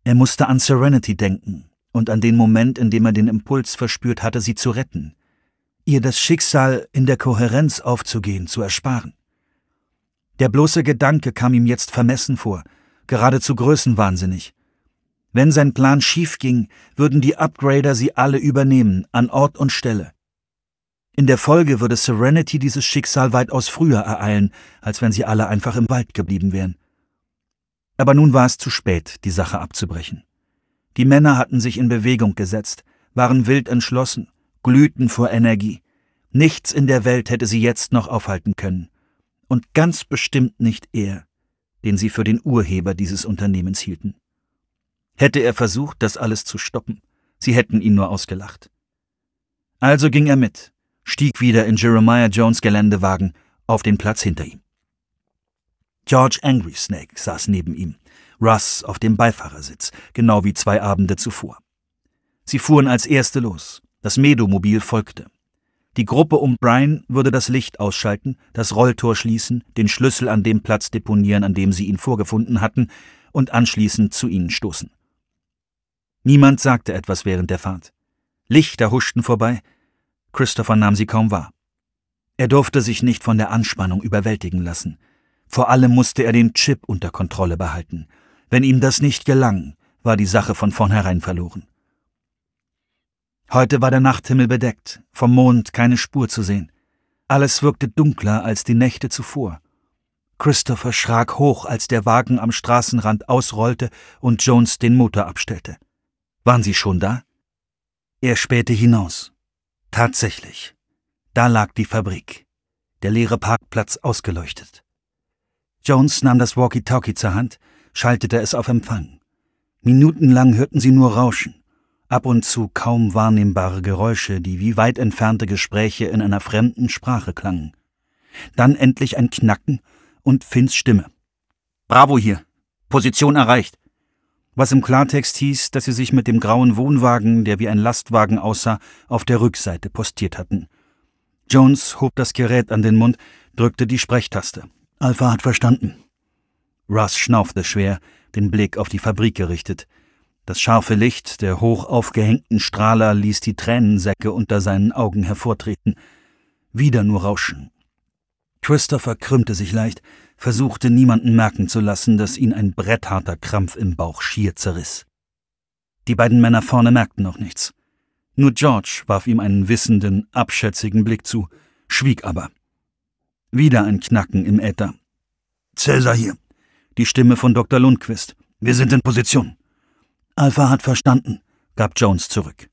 Er musste an Serenity denken und an den Moment, in dem er den Impuls verspürt hatte, sie zu retten, ihr das Schicksal in der Kohärenz aufzugehen, zu ersparen. Der bloße Gedanke kam ihm jetzt vermessen vor, geradezu größenwahnsinnig. Wenn sein Plan schief ging, würden die Upgrader sie alle übernehmen, an Ort und Stelle. In der Folge würde Serenity dieses Schicksal weitaus früher ereilen, als wenn sie alle einfach im Wald geblieben wären. Aber nun war es zu spät, die Sache abzubrechen. Die Männer hatten sich in Bewegung gesetzt, waren wild entschlossen, glühten vor Energie. Nichts in der Welt hätte sie jetzt noch aufhalten können. Und ganz bestimmt nicht er, den sie für den Urheber dieses Unternehmens hielten. Hätte er versucht, das alles zu stoppen, sie hätten ihn nur ausgelacht. Also ging er mit, stieg wieder in Jeremiah Jones' Geländewagen auf den Platz hinter ihm. George Angry Snake saß neben ihm, Russ auf dem Beifahrersitz, genau wie 2 Abende zuvor. Sie fuhren als Erste los, das Medo-Mobil folgte. Die Gruppe um Brian würde das Licht ausschalten, das Rolltor schließen, den Schlüssel an dem Platz deponieren, an dem sie ihn vorgefunden hatten, und anschließend zu ihnen stoßen. Niemand sagte etwas während der Fahrt. Lichter huschten vorbei, Christopher nahm sie kaum wahr. Er durfte sich nicht von der Anspannung überwältigen lassen. Vor allem musste er den Chip unter Kontrolle behalten. Wenn ihm das nicht gelang, war die Sache von vornherein verloren. Heute war der Nachthimmel bedeckt, vom Mond keine Spur zu sehen. Alles wirkte dunkler als die Nächte zuvor. Christopher schrak hoch, als der Wagen am Straßenrand ausrollte und Jones den Motor abstellte. Waren sie schon da? Er spähte hinaus. Tatsächlich. Da lag die Fabrik. Der leere Parkplatz ausgeleuchtet. Jones nahm das Walkie-Talkie zur Hand, schaltete es auf Empfang. Minutenlang hörten sie nur Rauschen. Ab und zu kaum wahrnehmbare Geräusche, die wie weit entfernte Gespräche in einer fremden Sprache klangen. Dann endlich ein Knacken und Finns Stimme. »Bravo hier. Position erreicht.« Was im Klartext hieß, dass sie sich mit dem grauen Wohnwagen, der wie ein Lastwagen aussah, auf der Rückseite postiert hatten. Jones hob das Gerät an den Mund, drückte die Sprechtaste. »Alpha hat verstanden.« Russ schnaufte schwer, den Blick auf die Fabrik gerichtet. Das scharfe Licht der hoch aufgehängten Strahler ließ die Tränensäcke unter seinen Augen hervortreten. Wieder nur Rauschen. Christopher krümmte sich leicht, versuchte niemanden merken zu lassen, dass ihn ein brettharter Krampf im Bauch schier zerriss. Die beiden Männer vorne merkten noch nichts. Nur George warf ihm einen wissenden, abschätzigen Blick zu, schwieg aber. Wieder ein Knacken im Äther. »Cäsar hier«, die Stimme von Dr. Lundquist. »Wir sind in Position.« »Alpha hat verstanden«, gab Jones zurück.